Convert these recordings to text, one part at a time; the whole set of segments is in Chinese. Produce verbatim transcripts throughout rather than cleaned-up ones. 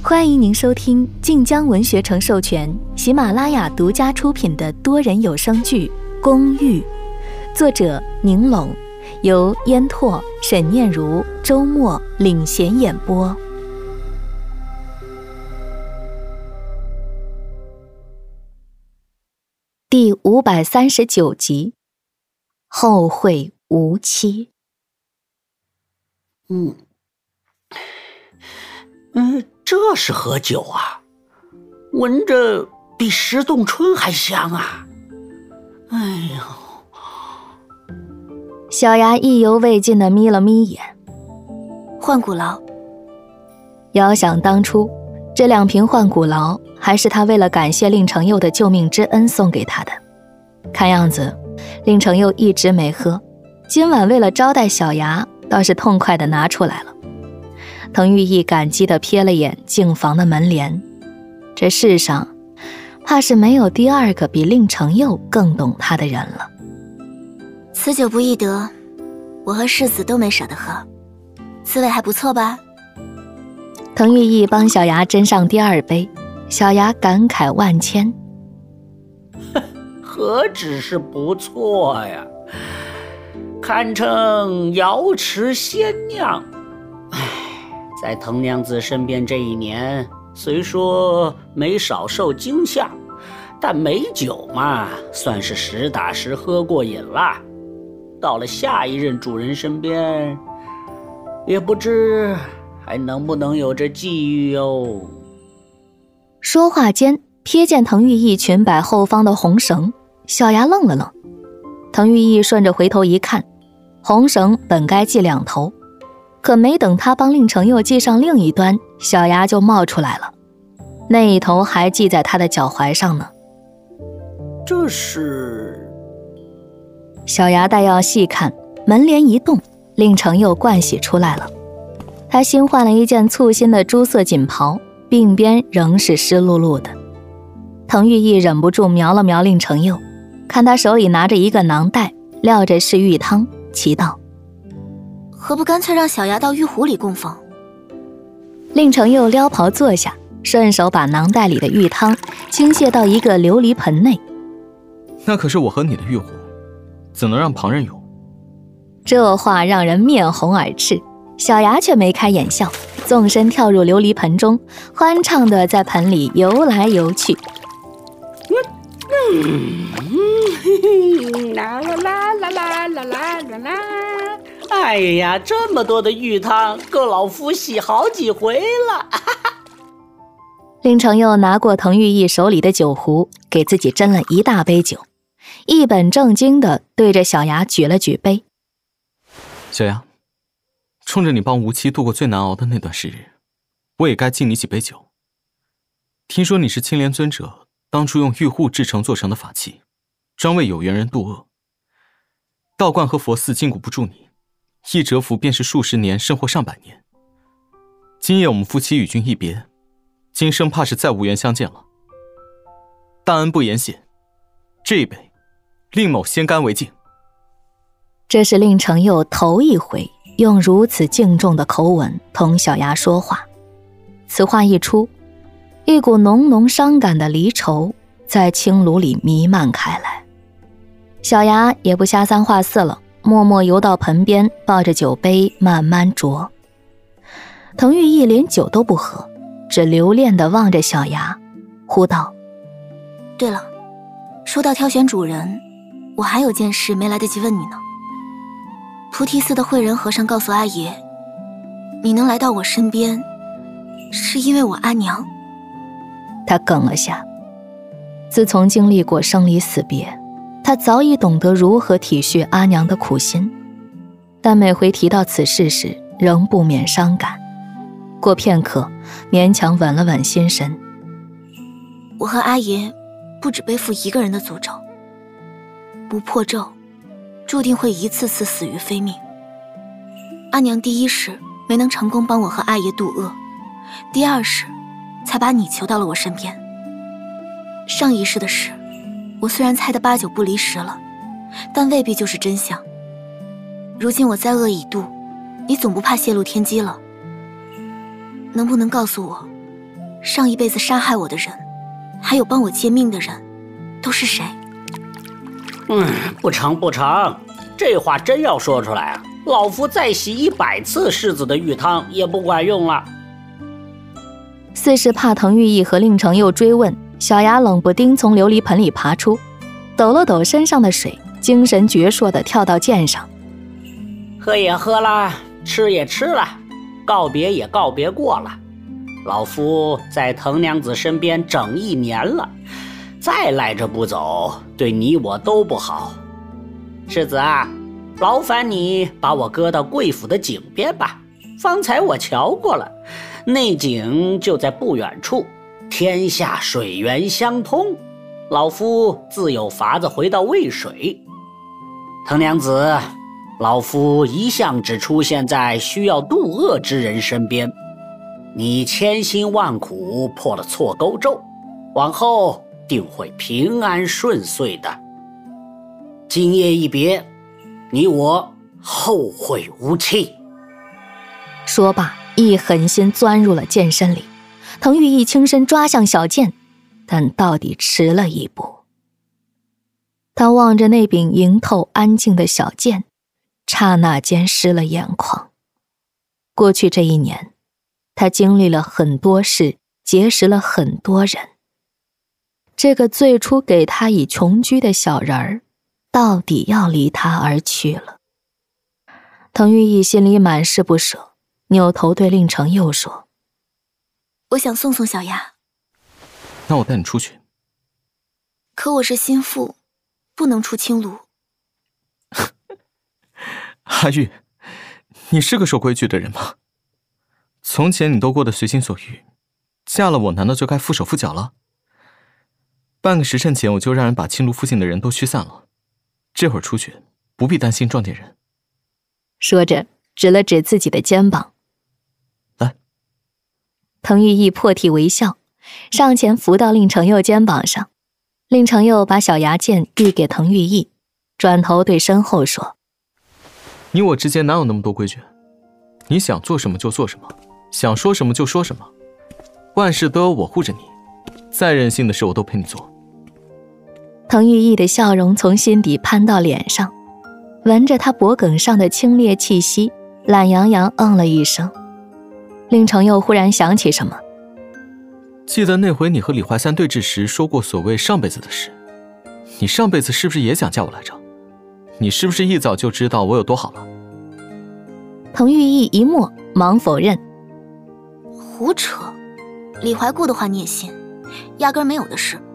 欢迎您收听晋江文学城授权、喜马拉雅独家出品的多人有声剧《公寓》，作者宁拢，由烟拓、沈念如、周末领衔演播。第五百三十九集，后会无期。 嗯，嗯，这是何酒啊？闻着比石洞春还香啊！哎呦！ 小牙意犹未尽地眯了眯眼。 换骨劳。 遥想当初，这两瓶换骨劳还是他为了感谢令成佑的救命之恩送给他的。看样子，令成佑一直没喝，今晚为了招待小牙，倒是痛快地拿出来了。滕玉义感激地瞥了眼净房的门帘，这世上怕是没有第二个比令成佑更懂他的人了。 此酒不易得，我和世子都没舍得喝，滋味还不错吧？ 滕玉义帮小牙斟上第二杯，小牙感慨万千。 何止是不错呀，堪称瑶池仙酿。唉，在滕娘子身边这一年，虽说没少受惊吓，但美酒嘛，算是实打实喝过瘾啦。到了下一任主人身边，也不知还能不能有这际遇哟。 说话间，瞥见滕玉义裙摆后方的红绳，小牙愣了愣。滕玉义顺着回头一看，红绳本该系两头，可没等他帮令成佑系上另一端，小牙就冒出来了，那一头还系在他的脚踝上呢。 这是…… 小牙待要细看，门帘一动，令成佑盥洗出来了。他新换了一件簇新的朱色锦袍，鬓边仍是湿漉漉的。滕玉义忍不住瞄了瞄令成佑，看他手里拿着一个囊袋，料着是玉汤，奇道： 何不干脆让小牙到玉壶里供奉？ 令成佑撩袍坐下，顺手把囊袋里的玉汤倾泻到一个琉璃盆内。 那可是我和你的玉壶，怎能让旁人有？ 这话让人面红耳赤，小牙却眉开眼笑，纵身跳入琉璃盆中，欢畅地在盆里游来游去。 嗯，啦啦啦啦啦啦啦啦啦！哎呀，这么多的玉汤，够老夫洗好几回了。 令成佑拿过滕玉义手里的酒壶，给自己斟了一大杯酒，一本正经地对着小牙举了举杯。 小牙，冲着你帮无期度过最难熬的那段时日，我也该敬你几杯酒。听说你是青莲尊者当初用玉户制成做成的法器，专为有缘人渡厄。道观和佛寺禁锢不住你，一蛰伏便是数十年甚或上百年。今夜我们夫妻与君一别，今生怕是再无缘相见了。大恩不言谢，这一杯令某先干为敬。 这是令成佑头一回用如此敬重的口吻同小牙说话。此话一出，一股浓浓伤感的离愁在青炉里弥漫开来。小牙也不瞎三话四了，默默游到盆边，抱着酒杯慢慢酌。滕玉义连酒都不喝，只留恋地望着小牙，呼道： 对了，说到挑选主人，我还有件事没来得及问你呢。菩提寺的慧仁和尚告诉阿爷，你能来到我身边，是因为我阿娘。 他哽了下，自从经历过生离死别，他早已懂得如何体恤阿娘的苦心，但每回提到此事时，仍不免伤感。过片刻，勉强稳了稳心神。 我和阿爷不只背负一个人的诅咒，不破咒，注定会一次次死于非命。阿娘第一世没能成功帮我和阿爷渡厄，第二世才把你求到了我身边。上一世的事，我虽然猜得八九不离十了，但未必就是真相。如今我灾厄已度，你总不怕泄露天机了？能不能告诉我， 上一辈子杀害我的人，还有帮我借命的人，都是谁？ 嗯，不成不成，这话真要说出来啊，老夫再洗一百次世子的玉汤也不管用了。 似是怕滕玉义和令程佑追问，小牙冷不丁从琉璃盆里爬出，抖了抖身上的水，精神矍铄地跳到剑上。 喝也喝了，吃也吃了，告别也告别过了。老夫在滕娘子身边整一年了，再赖着不走，对你我都不好。世子啊，劳烦你把我搁到贵府的井边吧。方才我瞧过了，那井就在不远处，天下水源相通，老夫自有法子回到渭水。滕娘子，老夫一向只出现在需要渡厄之人身边，你千辛万苦破了错钩咒，往后定会平安顺遂的。今夜一别，你我后会无期。 说罢，一狠心钻入了剑身里。滕玉义轻身抓向小剑，但到底迟了一步。他望着那柄莹透安静的小剑，刹那间湿了眼眶。过去这一年，他经历了很多事，结识了很多人。这个最初给他以琼居的小人儿，到底要离他而去了。滕玉义心里满是不舍，扭头对令程佑说： 我想送送小牙。 那我带你出去。 可我是心腹，不能出青庐。 阿玉，你是个守规矩的人吗？从前你都过得随心所欲，嫁了我难道就该缚手缚脚了？半个时辰前我就让人把青庐附近的人都驱散了，这会儿出去不必担心撞见人。 说着指了指自己的肩膀。 来。 滕玉义破涕为笑，上前扶到令程佑肩膀上。令程佑把小牙剑递给滕玉义，转头对身后说： 你我之间哪有那么多规矩？你想做什么就做什么，想说什么就说什么，万事都有我护着你，再任性的事我都陪你做。 滕玉义的笑容从心底攀到脸上，闻着他脖颈上的清冽气息，懒洋洋嗯了一声。令程佑忽然想起什么， 记得那回你和李怀三对峙时说过所谓上辈子的事，你上辈子是不是也想嫁我来着？你是不是一早就知道我有多好了？ 滕玉义一默，忙否认。 胡扯，李怀顾的话你也信？压根没有的事。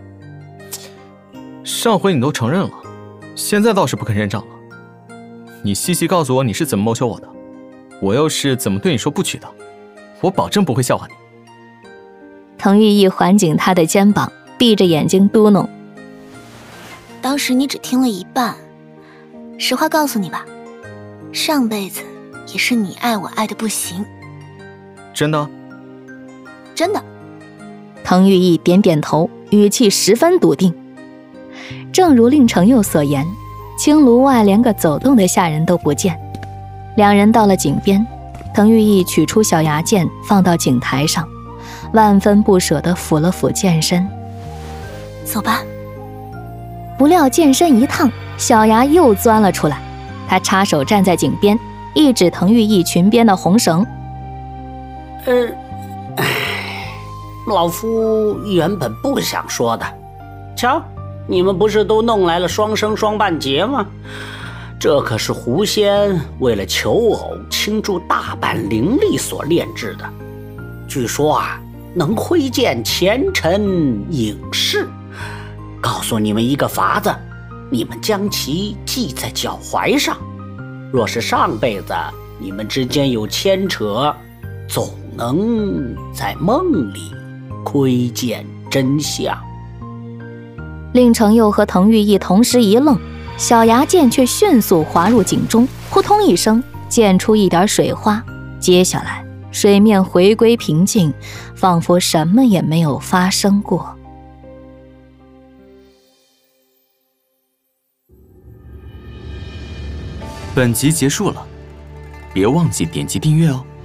上回你都承认了，现在倒是不肯认账了。你细细告诉我你是怎么谋求我的，我又是怎么对你说不娶的，我保证不会笑话你。 滕玉义环紧他的肩膀，闭着眼睛嘟哝： 当时你只听了一半，实话告诉你吧，上辈子也是你爱我爱的不行。 真的？ 真的。 滕玉义点点头，语气十分笃定。正如令程佑所言，青庐外连个走动的下人都不见。两人到了井边，滕玉义取出小牙剑放到井台上，万分不舍地抚了抚剑身。 走吧。 不料剑身一烫，小牙又钻了出来。他插手站在井边，一指滕玉义裙边的红绳。 呃，老夫原本不想说的，瞧，你们不是都弄来了双生双半截吗？这可是狐仙为了求偶倾注大半灵力所炼制的，据说啊，能窥见前尘影视。告诉你们一个法子，你们将其系在脚踝上，若是上辈子你们之间有牵扯，总能在梦里窥见真相。 令程佑和滕玉义同时一愣，小牙剑却迅速滑入井中，扑通一声溅出一点水花，接下来水面回归平静，仿佛什么也没有发生过。 本集结束了，别忘记点击订阅哦。